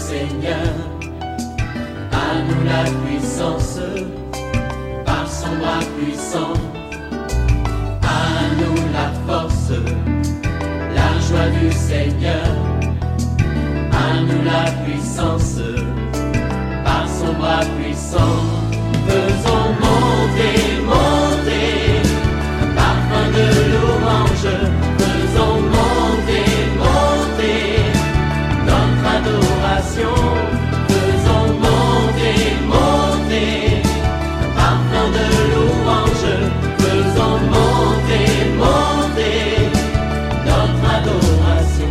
Seigneur. À nous la puissance, par son bras puissant. À nous la force, la joie du Seigneur. À nous la puissance, par son bras puissant. Faisons monter, monter, un parfum de louange. Faisons monter, monter, notre adoration. Faisons monter, monter, un parfum de louange. Faisons monter, monter, notre adoration.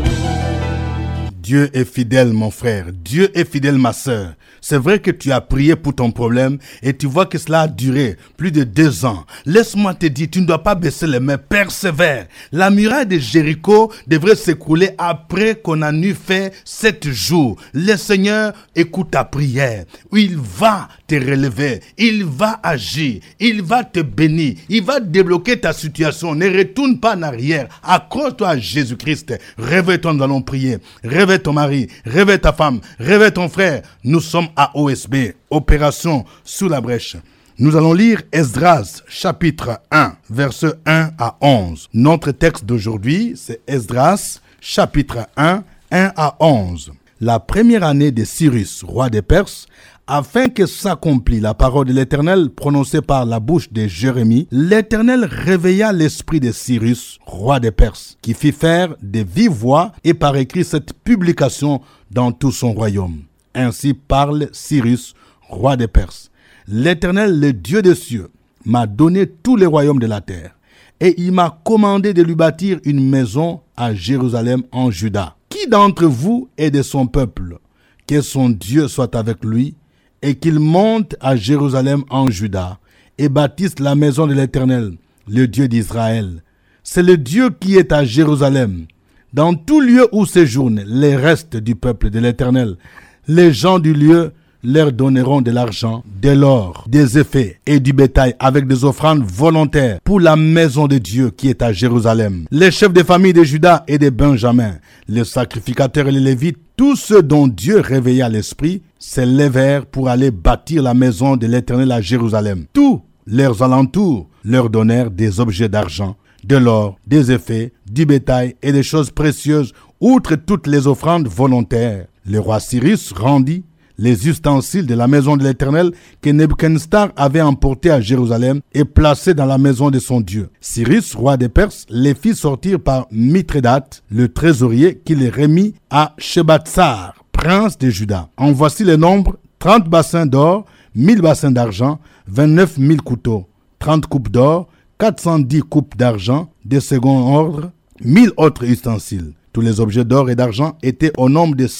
Dieu est fidèle, mon frère. Dieu est fidèle, ma sœur. C'est vrai que tu as prié pour ton problème et tu vois que cela a duré plus de 2 ans. Laisse-moi te dire, tu ne dois pas baisser les mains, persévère. La muraille de Jéricho devrait s'écrouler après qu'on en eut fait 7 jours. Le Seigneur écoute ta prière. Il va te relever, il va agir, il va te bénir, il va débloquer ta situation. Ne retourne pas en arrière. Accroche-toi à Jésus-Christ. Réveille-toi, nous allons prier. Réveille ton mari, réveille ta femme, réveille ton frère. Nous sommes à OSB, Opération Sous la Brèche. Nous allons lire Esdras, chapitre 1, versets 1 à 11. Notre texte d'aujourd'hui, c'est Esdras, chapitre 1, 1 à 11. La première année de Cyrus, roi des Perses, afin que s'accomplisse la parole de l'Éternel prononcée par la bouche de Jérémie, l'Éternel réveilla l'esprit de Cyrus, roi des Perses, qui fit faire de vive voix et par écrit cette publication dans tout son royaume. Ainsi parle Cyrus, roi des Perses. L'Éternel, le Dieu des cieux, m'a donné tous les royaumes de la terre, et il m'a commandé de lui bâtir une maison à Jérusalem en Juda. Qui d'entre vous est de son peuple? Que son Dieu soit avec lui, et qu'il monte à Jérusalem en Juda, et bâtisse la maison de l'Éternel, le Dieu d'Israël. C'est le Dieu qui est à Jérusalem. Dans tout lieu où séjournent les restes du peuple de l'Éternel, les gens du lieu leur donneront de l'argent, de l'or, des effets et du bétail avec des offrandes volontaires pour la maison de Dieu qui est à Jérusalem. Les chefs des familles de Juda et de Benjamin, les sacrificateurs et les Lévites, tous ceux dont Dieu réveilla l'esprit, s'élevèrent pour aller bâtir la maison de l'Éternel à Jérusalem. Tous leurs alentours leur donnèrent des objets d'argent, de l'or, des effets, du bétail et des choses précieuses, outre toutes les offrandes volontaires. Le roi Cyrus rendit les ustensiles de la maison de l'Éternel que Nebuchadnezzar avait emportés à Jérusalem et placés dans la maison de son Dieu. Cyrus, roi des Perses, les fit sortir par Mithrédate, le trésorier, qui les remit à Shebatsar, prince de Juda. En voici le nombre: 30 bassins d'or, 1000 bassins d'argent, 29 000 couteaux, 30 coupes d'or, 410 coupes d'argent de second ordre, 1000 autres ustensiles. Tous les objets d'or et d'argent étaient au nombre de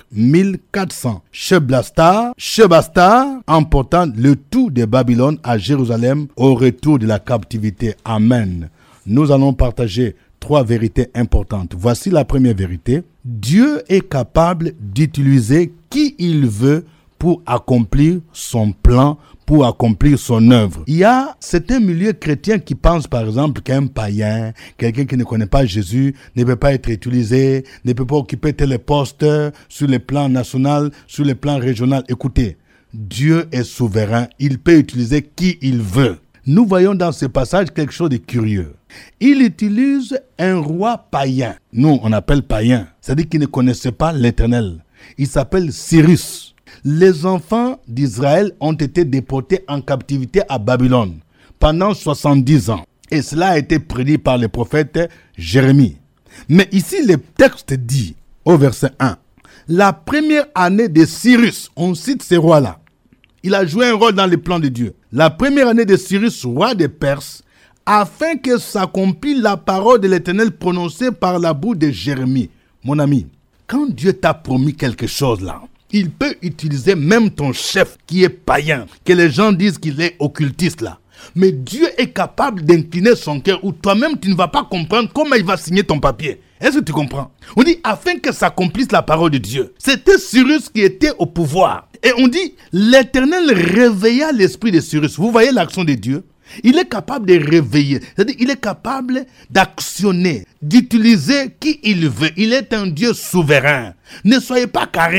5400. Shebastar emportant le tout de Babylone à Jérusalem au retour de la captivité. Amen. Nous allons partager 3 vérités importantes. Voici la première vérité. Dieu est capable d'utiliser qui il veut pour accomplir son plan, pour accomplir son œuvre. Il y a certains milieux chrétiens qui pensent par exemple qu'un païen, quelqu'un qui ne connaît pas Jésus, ne peut pas être utilisé, ne peut pas occuper tel poste sur le plan national, sur le plan régional. Écoutez, Dieu est souverain, il peut utiliser qui il veut. Nous voyons dans ce passage quelque chose de curieux. Il utilise un roi païen. Nous, on appelle païen, c'est-à-dire qu'il ne connaissait pas l'Éternel. Il s'appelle Cyrus. Les enfants d'Israël ont été déportés en captivité à Babylone pendant 70 ans. Et cela a été prédit par le prophète Jérémie. Mais ici, le texte dit, au verset 1, la première année de Cyrus, on cite ce roi-là. Il a joué un rôle dans le plan de Dieu. La première année de Cyrus, roi des Perses, afin que s'accomplisse la parole de l'Éternel prononcée par la bouche de Jérémie. Mon ami, quand Dieu t'a promis quelque chose là, il peut utiliser même ton chef qui est païen, que les gens disent qu'il est occultiste là. Mais Dieu est capable d'incliner son cœur où toi-même tu ne vas pas comprendre comment il va signer ton papier. Est-ce que tu comprends? On dit afin que s'accomplisse la parole de Dieu. C'était Cyrus qui était au pouvoir. Et on dit l'Éternel réveilla l'esprit de Cyrus. Vous voyez l'action de Dieu? Il est capable de réveiller, c'est-à-dire il est capable d'actionner, d'utiliser qui il veut. Il est un Dieu souverain. Ne soyez pas carré.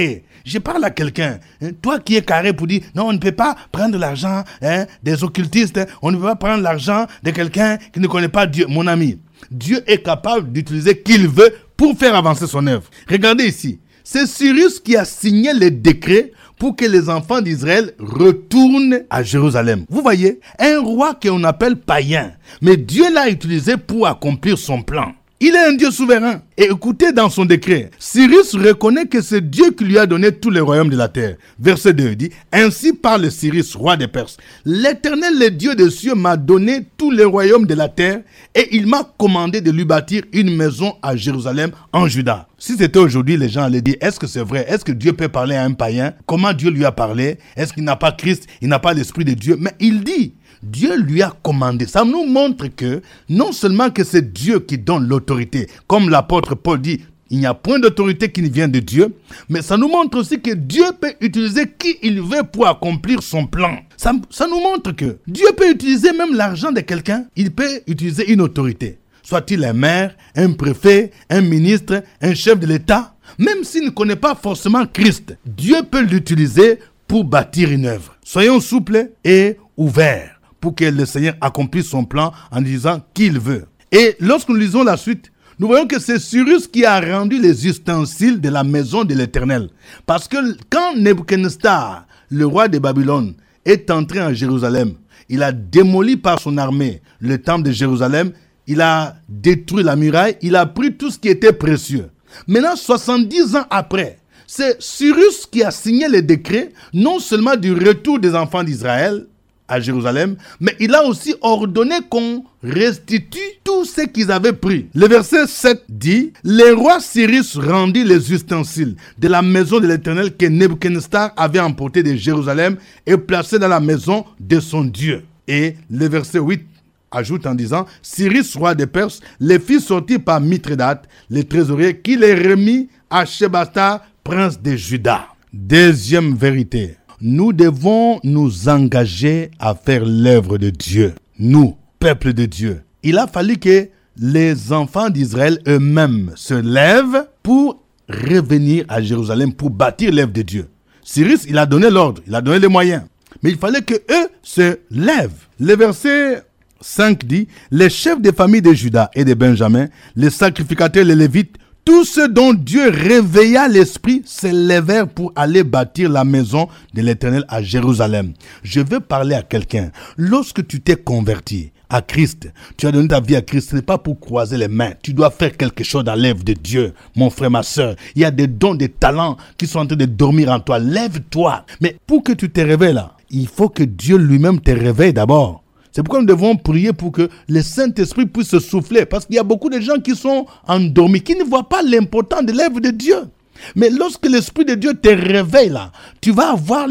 Je parle à quelqu'un, toi qui es carré pour dire, non, on ne peut pas prendre l'argent des occultistes, on ne peut pas prendre l'argent de quelqu'un qui ne connaît pas Dieu. Mon ami, Dieu est capable d'utiliser qui il veut pour faire avancer son œuvre. Regardez ici, c'est Cyrus qui a signé les décrets pour que les enfants d'Israël retournent à Jérusalem. Vous voyez, un roi qu'on appelle païen, mais Dieu l'a utilisé pour accomplir son plan. Il est un Dieu souverain. Et écoutez dans son décret, Cyrus reconnaît que c'est Dieu qui lui a donné tous les royaumes de la terre. Verset 2 dit, « Ainsi parle Cyrus, roi des Perses. L'Éternel, le Dieu des cieux, m'a donné tous les royaumes de la terre et il m'a commandé de lui bâtir une maison à Jérusalem en Juda. » Si c'était aujourd'hui, les gens allaient dire, est-ce que c'est vrai? Est-ce que Dieu peut parler à un païen? Comment Dieu lui a parlé? Est-ce qu'il n'a pas Christ? Il n'a pas l'Esprit de Dieu? Mais il dit, Dieu lui a commandé. Ça nous montre que non seulement que c'est Dieu qui donne l'autorité, comme l'apôtre Paul dit, il n'y a point d'autorité qui ne vient de Dieu, mais ça nous montre aussi que Dieu peut utiliser qui il veut pour accomplir son plan. Ça nous montre que Dieu peut utiliser même l'argent de quelqu'un, il peut utiliser une autorité. Soit-il un maire, un préfet, un ministre, un chef de l'État, même s'il ne connaît pas forcément Christ, Dieu peut l'utiliser pour bâtir une œuvre. Soyons souples et ouverts pour que le Seigneur accomplisse son plan en disant qu'il veut. Et lorsque nous lisons la suite, nous voyons que c'est Cyrus qui a rendu les ustensiles de la maison de l'Éternel. Parce que quand Nebuchadnezzar, le roi de Babylone, est entré en Jérusalem, il a démoli par son armée le temple de Jérusalem, il a détruit la muraille, il a pris tout ce qui était précieux. Maintenant, 70 ans après, c'est Cyrus qui a signé les décrets, non seulement du retour des enfants d'Israël à Jérusalem, mais il a aussi ordonné qu'on restitue tout ce qu'ils avaient pris. Le verset 7 dit, « Le roi Cyrus rendit les ustensiles de la maison de l'Éternel que Nebuchadnezzar avait emporté de Jérusalem et placé dans la maison de son Dieu. » Et le verset 8 ajoute en disant, « Cyrus, roi des Perses, les fit sortir par Mithridate, le trésorier, qui les remit à Shebastar, prince de Juda. » Deuxième vérité. Nous devons nous engager à faire l'œuvre de Dieu. Nous, peuple de Dieu. Il a fallu que les enfants d'Israël eux-mêmes se lèvent pour revenir à Jérusalem, pour bâtir l'œuvre de Dieu. Cyrus, il a donné l'ordre, il a donné les moyens. Mais il fallait qu'eux se lèvent. Le verset 5 dit, « Les chefs des familles de Juda et de Benjamin, les sacrificateurs, les Lévites, tous ceux dont Dieu réveilla l'esprit se levèrent pour aller bâtir la maison de l'Éternel à Jérusalem. » Je veux parler à quelqu'un. Lorsque tu t'es converti à Christ, tu as donné ta vie à Christ, ce n'est pas pour croiser les mains. Tu dois faire quelque chose dans l'œuvre de Dieu, mon frère, ma soeur. Il y a des dons, des talents qui sont en train de dormir en toi. Lève-toi. Mais pour que tu te réveilles là, il faut que Dieu lui-même te réveille d'abord. C'est pourquoi nous devons prier pour que le Saint-Esprit puisse se souffler. Parce qu'il y a beaucoup de gens qui sont endormis, qui ne voient pas l'importance de l'œuvre de Dieu. Mais lorsque l'Esprit de Dieu te réveille là, tu vas avoir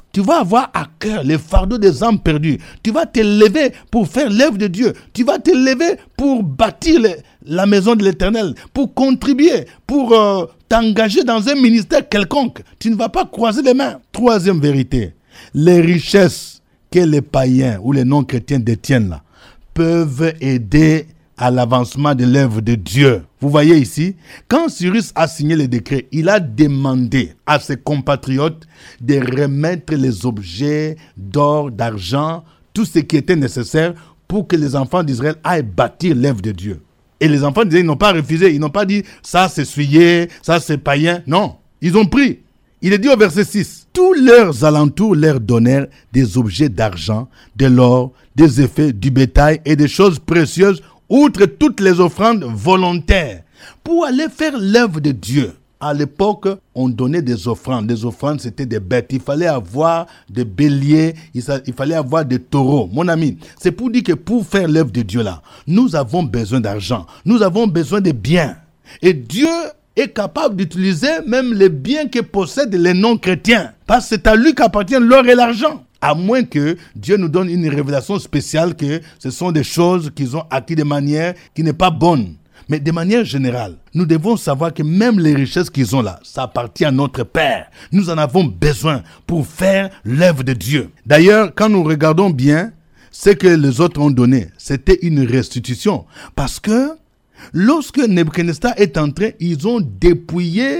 à cœur le fardeau des âmes perdues. Tu vas te lever pour faire l'œuvre de Dieu. Tu vas te lever pour bâtir la maison de l'Éternel, pour contribuer, pour t'engager dans un ministère quelconque. Tu ne vas pas croiser les mains. Troisième vérité, les richesses que les païens ou les non-chrétiens détiennent là, peuvent aider à l'avancement de l'œuvre de Dieu. Vous voyez ici, quand Cyrus a signé le décret, il a demandé à ses compatriotes de remettre les objets d'or, d'argent, tout ce qui était nécessaire pour que les enfants d'Israël aillent bâtir l'œuvre de Dieu. Et les enfants d'Israël n'ont pas refusé, ils n'ont pas dit ça c'est souillé, ça c'est païen. Non, ils ont pris. Il est dit au verset 6, « Tous leurs alentours leur donnèrent des objets d'argent, de l'or, des effets, du bétail et des choses précieuses, outre toutes les offrandes volontaires, pour aller faire l'œuvre de Dieu. » À l'époque, on donnait des offrandes. Des offrandes, c'était des bêtes. Il fallait avoir des béliers, il fallait avoir des taureaux. Mon ami, c'est pour dire que pour faire l'œuvre de Dieu là, nous avons besoin d'argent. Nous avons besoin de biens. Et Dieu est capable d'utiliser même les biens que possèdent les non-chrétiens. Parce que c'est à lui qu'appartient l'or et l'argent. À moins que Dieu nous donne une révélation spéciale que ce sont des choses qu'ils ont acquis de manière qui n'est pas bonne. Mais de manière générale, nous devons savoir que même les richesses qu'ils ont là, ça appartient à notre Père. Nous en avons besoin pour faire l'œuvre de Dieu. D'ailleurs, quand nous regardons bien, ce que les autres ont donné, c'était une restitution. Parce que lorsque Nebuchadnezzar est entré, ils ont dépouillé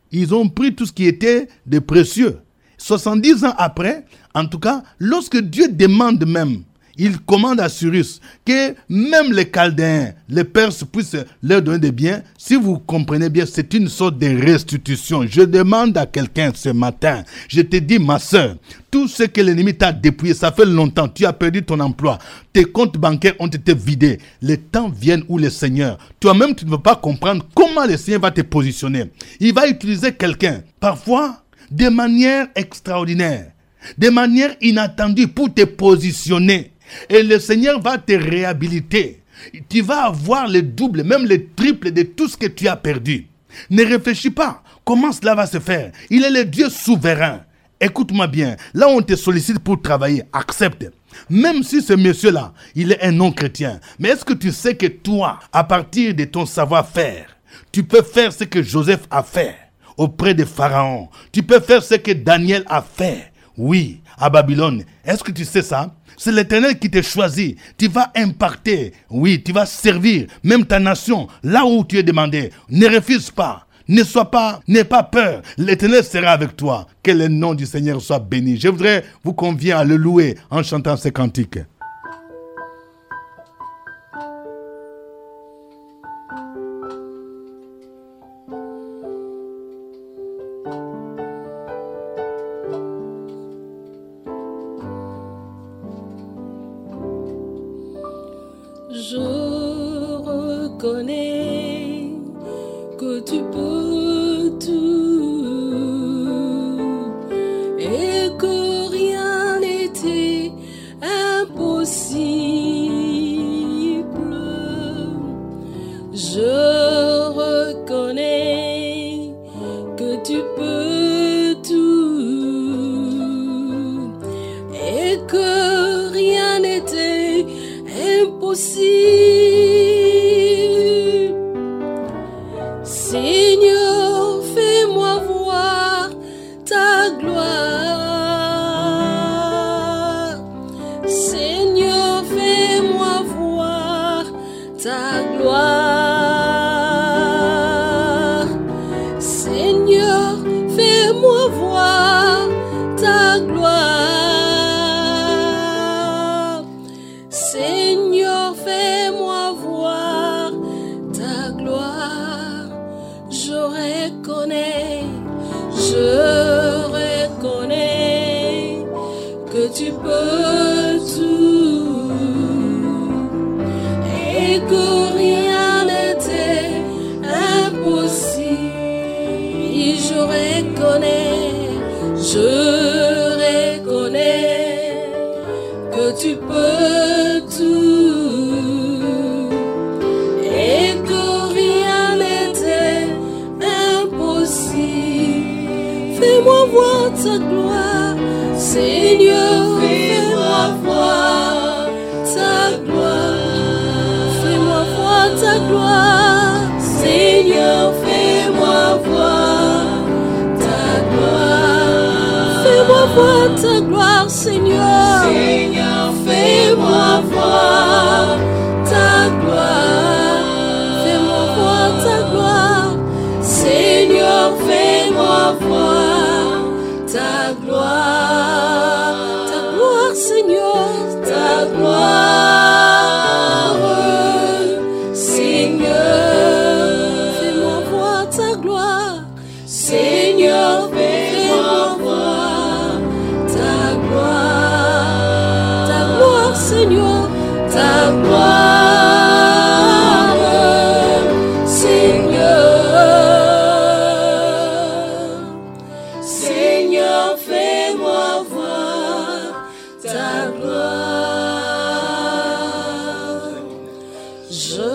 Ils ont pris tout ce qui était de précieux. 70 ans après, en tout cas, lorsque Dieu demande même, il commande à Cyrus que même les Chaldéens, les Perses puissent leur donner des biens. Si vous comprenez bien, c'est une sorte de restitution. Je demande à quelqu'un ce matin, je te dis ma soeur, tout ce que l'ennemi t'a dépouillé, ça fait longtemps, tu as perdu ton emploi, tes comptes bancaires ont été vidés. Les temps viennent où le Seigneur, toi-même tu ne veux pas comprendre comment le Seigneur va te positionner. Il va utiliser quelqu'un, parfois de manière extraordinaire, de manière inattendue pour te positionner. Et le Seigneur va te réhabiliter. Tu vas avoir le double, même le triple de tout ce que tu as perdu. Ne réfléchis pas. Comment cela va se faire? Il est le Dieu souverain. Écoute-moi bien. Là où on te sollicite pour travailler, accepte. Même si ce monsieur-là, il est un non-chrétien. Mais est-ce que tu sais que toi, à partir de ton savoir-faire, tu peux faire ce que Joseph a fait auprès de Pharaon? Tu peux faire ce que Daniel a fait. Oui, à Babylone. Est-ce que tu sais ça? C'est l'Éternel qui te choisit. Tu vas impacter. Oui, tu vas servir même ta nation là où tu es demandé. Ne refuse pas. N'aie pas peur. L'Éternel sera avec toi. Que le nom du Seigneur soit béni. Je voudrais vous convier à le louer en chantant ces cantiques. Je reconnais que tu peux tout et que rien n'était impossible. Je reconnais que tu peux tout et que rien n'était impossible. Seigneur, fais-moi voir ta gloire. Seigneur, fais-moi voir ta gloire. Seigneur, fais-moi voir ta gloire. Seigneur, fais-moi voir ta gloire. Je reconnais que tu peux tout et que rien n'était impossible. Et je reconnais que tu peux tout et que rien n'était impossible. Fais-moi voir ta gloire, Seigneur, fais-moi voir ta gloire. Fais-moi voir ta gloire, Seigneur, fais-moi voir ta gloire. Fais-moi voir ta gloire, Seigneur. Seigneur, fais-moi voir ta gloire. Fais-moi voir ta gloire, Seigneur, fais-moi voir ta gloire. Ta gloire, Seigneur, ta gloire, Seigneur, fais-moi voir ta gloire. Seigneur, fais-moi voir ta gloire. Ta gloire, Seigneur, ta gloire, Seigneur. Seigneur, fais-moi voir ta gloire. Je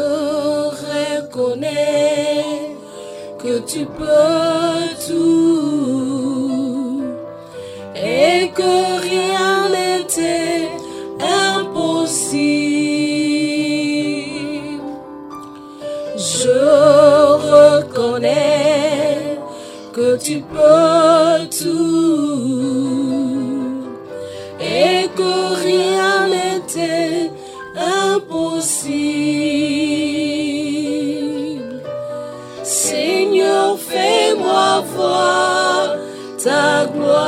reconnais que tu peux tout et que rien n'était impossible. Je reconnais que tu peux tout et que rien n'était impossible. Seigneur, fais-moi voir ta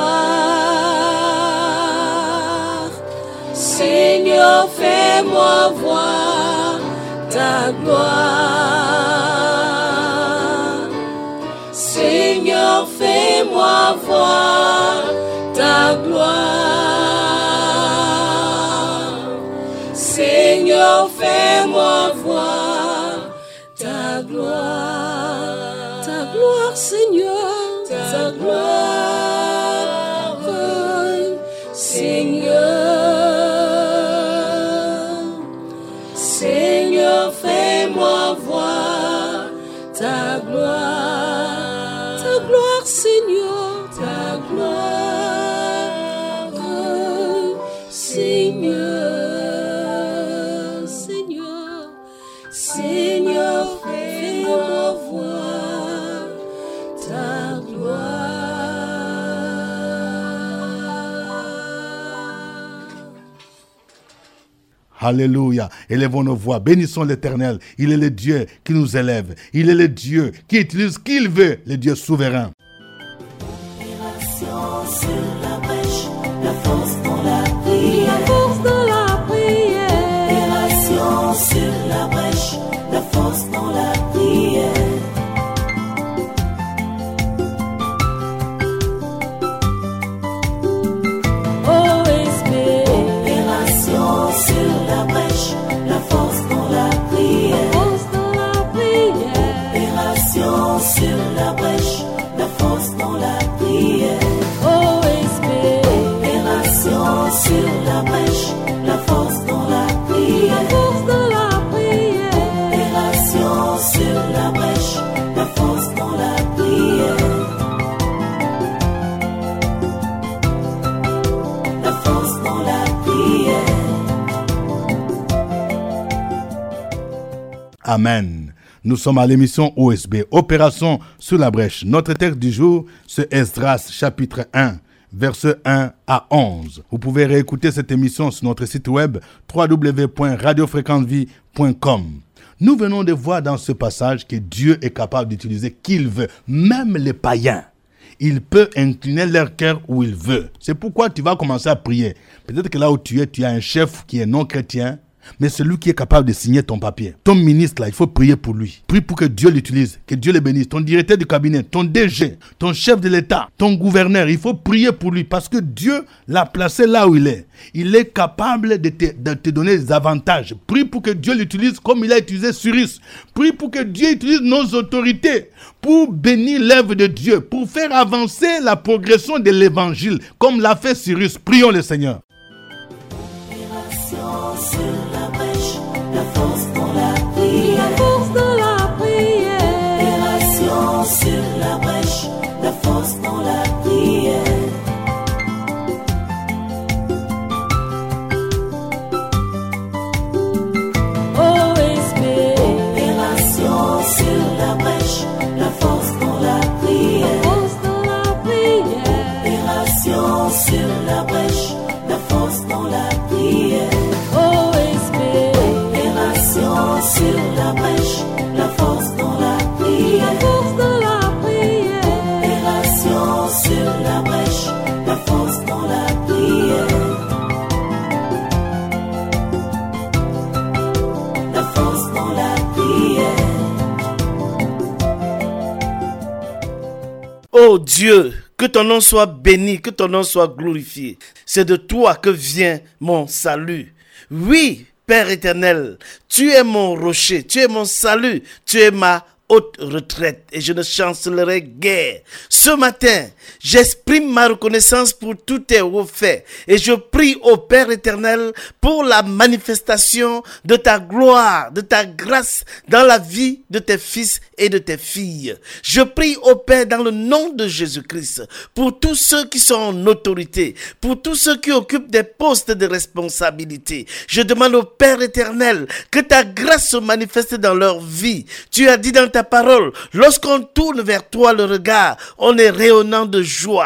gloire. Seigneur, fais-moi voir ta gloire. Seigneur, fais-moi voir ta gloire. Seigneur, fais-moi voir ta gloire. Ta gloire, Seigneur, ta gloire, Seigneur. Seigneur, fais-moi voir ta gloire. Ta gloire, Seigneur, ta gloire, Seigneur. Seigneur, Seigneur, fais-moi voir ta gloire. Alléluia. Élevons nos voix. Bénissons l'Éternel. Il est le Dieu qui nous élève. Il est le Dieu qui utilise ce qu'il veut. Le Dieu souverain. Opération sur la brèche, la force dans la prière. La force dans la prière. Opération sur la brèche, la force dans la prière. OSB. Opération sur la brèche, la force dans la prière. Force dans la prière. Opération sur la brèche, la force dans la prière. OSB. Opération sur la brèche, la force dans la prière. Force dans la prière. Opération sur la brèche, la force dans la prière. La force dans la prière. Amen. Nous sommes à l'émission OSB, Opération sur la brèche. Notre texte du jour, c'est Esdras, chapitre 1, versets 1 à 11. Vous pouvez réécouter cette émission sur notre site web www.radiofréquencevie.com. Nous venons de voir dans ce passage que Dieu est capable d'utiliser qui il veut, même les païens. Il peut incliner leur cœur où il veut. C'est pourquoi tu vas commencer à prier. Peut-être que là où tu es, tu as un chef qui est non chrétien, mais celui qui est capable de signer ton papier. Ton ministre, là, il faut prier pour lui. Prie pour que Dieu l'utilise, que Dieu le bénisse. Ton directeur du cabinet, ton DG, ton chef de l'État, ton gouverneur, il faut prier pour lui parce que Dieu l'a placé là où il est. Il est capable de te donner des avantages. Prie pour que Dieu l'utilise comme il a utilisé Cyrus. Prie pour que Dieu utilise nos autorités pour bénir l'œuvre de Dieu, pour faire avancer la progression de l'évangile, comme l'a fait Cyrus. Prions le Seigneur. Opération sur la brèche, la force dans la prière. Force dans la prière. Opération sur la brèche, la force dans la prière. OSB. Opération sur la brèche, la force dans la prière. Force dans la prière. Opération sur la brèche, la force dans la prière. OSB. Opération sur la brèche, la force dans la prière. Force dans la prière. Opération sur la brèche, la force dans la prière. La force dans la prière. Oh Dieu, que ton nom soit béni, que ton nom soit glorifié. C'est de toi que vient mon salut. Oui, Père éternel, tu es mon rocher, tu es mon salut, tu es ma haute retraite et je ne chancellerai guère. Ce matin, j'exprime ma reconnaissance pour tous tes hauts faits et je prie au Père éternel pour la manifestation de ta gloire, de ta grâce dans la vie de tes fils et de tes filles. Je prie au Père dans le nom de Jésus-Christ pour tous ceux qui sont en autorité, pour tous ceux qui occupent des postes de responsabilité. Je demande au Père éternel que ta grâce se manifeste dans leur vie. Tu as dit dans ta parole, lorsqu'on tourne vers toi le regard, on est rayonnant de joie.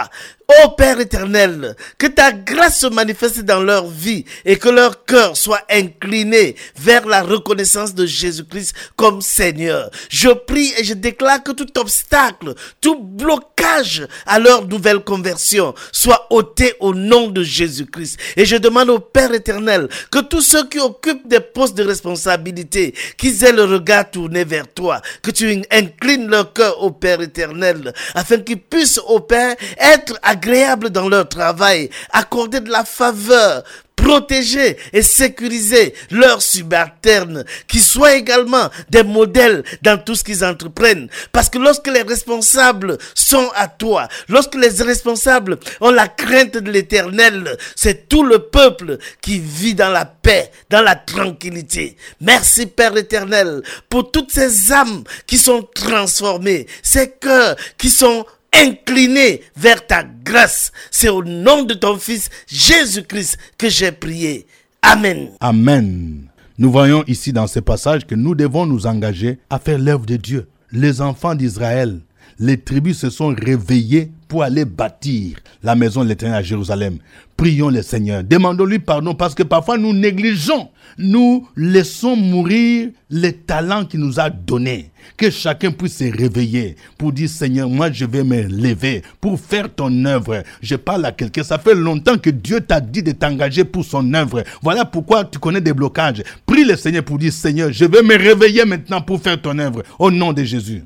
Ô Père éternel, que ta grâce se manifeste dans leur vie et que leur cœur soit incliné vers la reconnaissance de Jésus-Christ comme Seigneur. Je prie et je déclare que tout obstacle, tout blocage à leur nouvelle conversion soit ôté au nom de Jésus-Christ. Et je demande au Père éternel que tous ceux qui occupent des postes de responsabilité, qu'ils aient le regard tourné vers toi, que tu inclines leur cœur au Père éternel, afin qu'ils puissent, au Père, être agréables dans leur travail, accorder de la faveur, protéger et sécuriser leurs subalternes, qui soient également des modèles dans tout ce qu'ils entreprennent. Parce que lorsque les responsables sont à toi, lorsque les responsables ont la crainte de l'Éternel, c'est tout le peuple qui vit dans la paix, dans la tranquillité. Merci Père éternel pour toutes ces âmes qui sont transformées, ces cœurs qui sont incliné vers ta grâce. C'est au nom de ton Fils Jésus-Christ que j'ai prié. Amen. Amen. Nous voyons ici dans ce passage que nous devons nous engager à faire l'œuvre de Dieu. Les enfants d'Israël, les tribus se sont réveillées pour aller bâtir la maison de l'Éternel à Jérusalem. Prions le Seigneur, demandons-lui pardon parce que parfois nous négligeons, nous laissons mourir les talents qu'il nous a donnés. Que chacun puisse se réveiller pour dire Seigneur, moi je vais me lever pour faire ton œuvre. Je parle à quelqu'un, ça fait longtemps que Dieu t'a dit de t'engager pour son œuvre. Voilà pourquoi tu connais des blocages. Prie le Seigneur pour dire Seigneur, je vais me réveiller maintenant pour faire ton œuvre. Au nom de Jésus.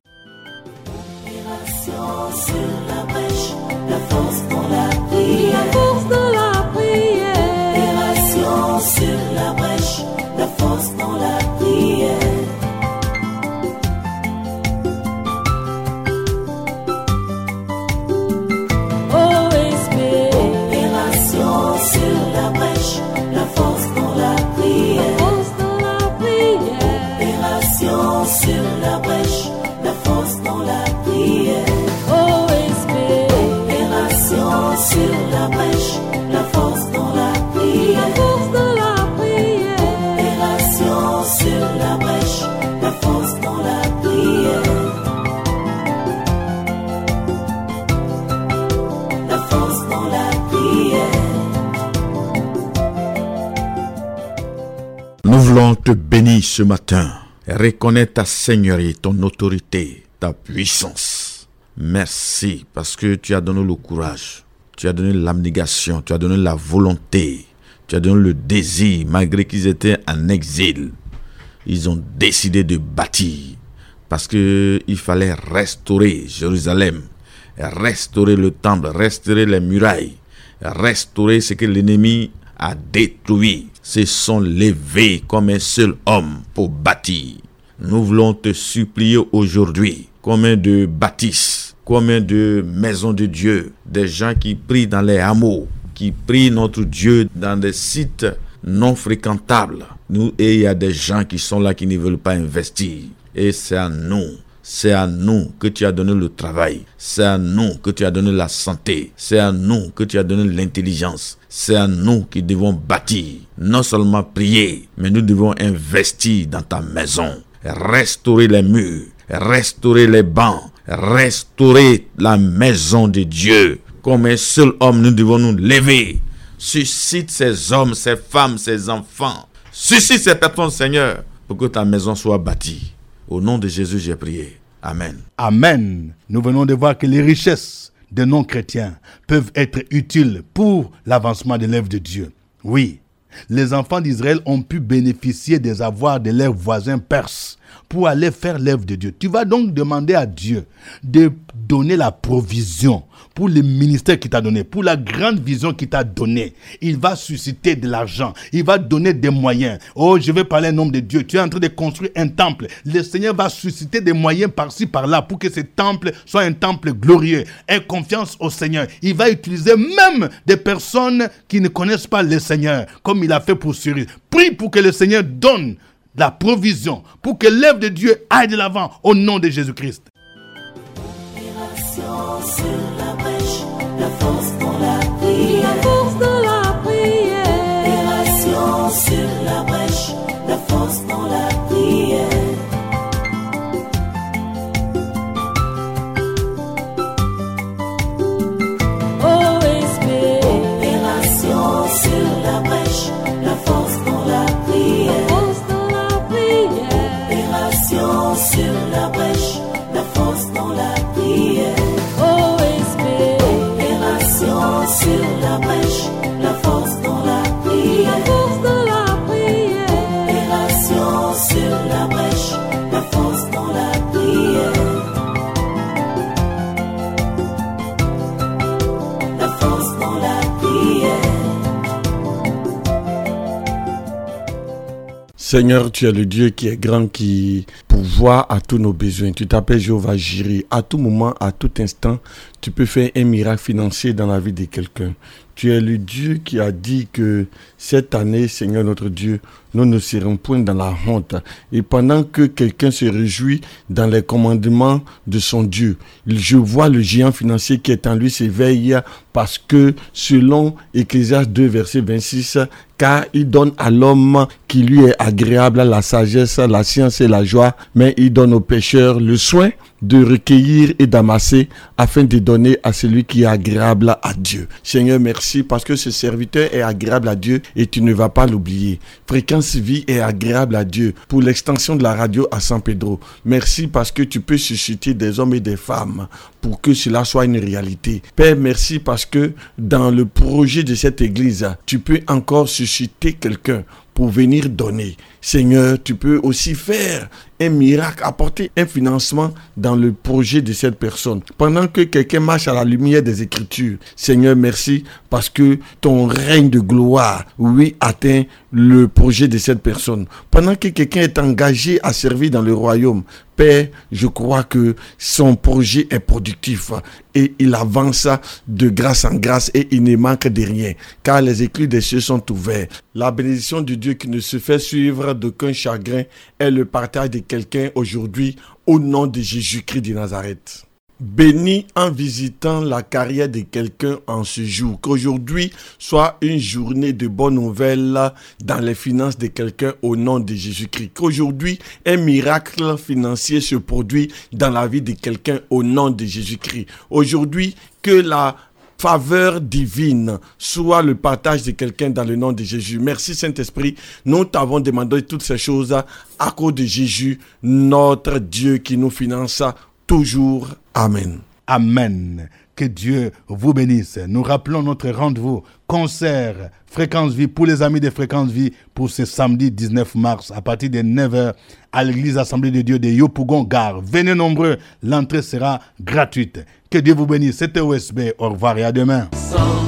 Sur la brèche, la force dans la prière. La force de la prière. Opération sur la brèche, la force dans la prière. OSB. Opération sur la brèche, la force dans la La prière. force de la prière. Opération sur la brèche, la force dans la prière. OSB. Opération sur la brèche, la force dans la La prière. force de la prière. Opération sur la brèche, la force dans la prière. La force dans la prière. Nous voulons te bénir ce matin et reconnaître ta seigneurie, ton autorité, ta puissance. Merci parce que tu as donné le courage, tu as donné l'abnégation, tu as donné la volonté, tu as donné le désir, malgré qu'ils étaient en exil. Ils ont décidé de bâtir parce qu'il fallait restaurer Jérusalem, restaurer le temple, restaurer les murailles, restaurer ce que l'ennemi a détruit. Se sont levés comme un seul homme pour bâtir. Nous voulons te supplier aujourd'hui, combien de bâtisses, combien de maisons de Dieu, des gens qui prient dans les hameaux, qui prient notre Dieu dans des sites non fréquentables. Et il y a des gens qui sont là qui ne veulent pas investir. Et c'est à nous que tu as donné le travail. C'est à nous que tu as donné la santé. C'est à nous que tu as donné l'intelligence. C'est à nous qui devons bâtir. Non seulement prier, mais nous devons investir dans ta maison. Restaurer les murs, restaurer les bancs, restaurer la maison de Dieu. Comme un seul homme, nous devons nous lever. Suscite ces hommes, ces femmes, ces enfants. Suscite ces personnes, Seigneur, pour que ta maison soit bâtie. Au nom de Jésus, j'ai prié. Amen. Amen. Nous venons de voir que les richesses des non-chrétiens peuvent être utiles pour l'avancement de l'œuvre de Dieu. Oui, les enfants d'Israël ont pu bénéficier des avoirs de leurs voisins perses pour aller faire l'œuvre de Dieu. Tu vas donc demander à Dieu de donner la provision pour le ministère qu'il t'a donné, pour la grande vision qu'il t'a donnée. Il va susciter de l'argent, il va donner des moyens. Oh, je vais parler au nom de Dieu. Tu es en train de construire un temple. Le Seigneur va susciter des moyens par-ci, par-là pour que ce temple soit un temple glorieux. Aie confiance au Seigneur. Il va utiliser même des personnes qui ne connaissent pas le Seigneur, comme il a fait pour Cyrus. Prie pour que le Seigneur donne la provision, pour que l'œuvre de Dieu aille de l'avant au nom de Jésus-Christ. Opération sur la brèche, la force dans la prière. La force de la prière. Opération sur la brèche, la force dans la prière. OSB. prière. OSB, Opération sur la brèche, la force dans la la prière. force de la prière. Opération sur la brèche, la force dans la prière. La force dans la prière. Seigneur, tu es le Dieu qui est grand, qui pourvoit à tous nos besoins. Tu t'appelles Jéhovah Jireh. À tout moment, à tout instant, tu peux faire un miracle financier dans la vie de quelqu'un. Tu es le Dieu qui a dit que cette année, Seigneur notre Dieu, nous ne serons point dans la honte. Et pendant que quelqu'un se réjouit dans les commandements de son Dieu, je vois le géant financier qui est en lui s'éveille parce que selon Ecclésiaste 2, verset 26, car il donne à l'homme qui lui est agréable la sagesse, la science et la joie, mais il donne aux pécheurs le soin de recueillir et d'amasser afin de donner à celui qui est agréable à Dieu. Seigneur, merci parce que ce serviteur est agréable à Dieu et tu ne vas pas l'oublier. Fréquence Vie est agréable à Dieu pour l'extension de la radio à San Pedro. Merci parce que tu peux susciter des hommes et des femmes pour que cela soit une réalité. Père, merci parce que dans le projet de cette église, tu peux encore susciter quelqu'un pour venir donner. Seigneur, tu peux aussi faire un miracle, apporter un financement dans le projet de cette personne. Pendant que quelqu'un marche à la lumière des Écritures, Seigneur, merci parce que ton règne de gloire, oui, atteint le projet de cette personne. Pendant que quelqu'un est engagé à servir dans le royaume, Père, je crois que son projet est productif et il avance de grâce en grâce et il ne manque de rien, car les écluses des cieux sont ouverts. La bénédiction de Dieu qui ne se fait suivre d'aucun chagrin est le partage de quelqu'un aujourd'hui au nom de Jésus-Christ de Nazareth. Bénis en visitant la carrière de quelqu'un en ce jour. Qu'aujourd'hui soit une journée de bonnes nouvelles dans les finances de quelqu'un au nom de Jésus-Christ. Qu'aujourd'hui un miracle financier se produit dans la vie de quelqu'un au nom de Jésus-Christ. Aujourd'hui que la faveur divine soit le partage de quelqu'un dans le nom de Jésus. Merci Saint-Esprit. Nous t'avons demandé toutes ces choses à cause de Jésus, notre Dieu qui nous finance toujours. Amen. Amen. Que Dieu vous bénisse. Nous rappelons notre rendez-vous concert Fréquence Vie pour les amis de Fréquence Vie pour ce samedi 19 mars à partir de 9h à l'église Assemblée de Dieu de Yopougon Gare. Venez nombreux, l'entrée sera gratuite. Que Dieu vous bénisse. C'était OSB. Au revoir et à demain. Sans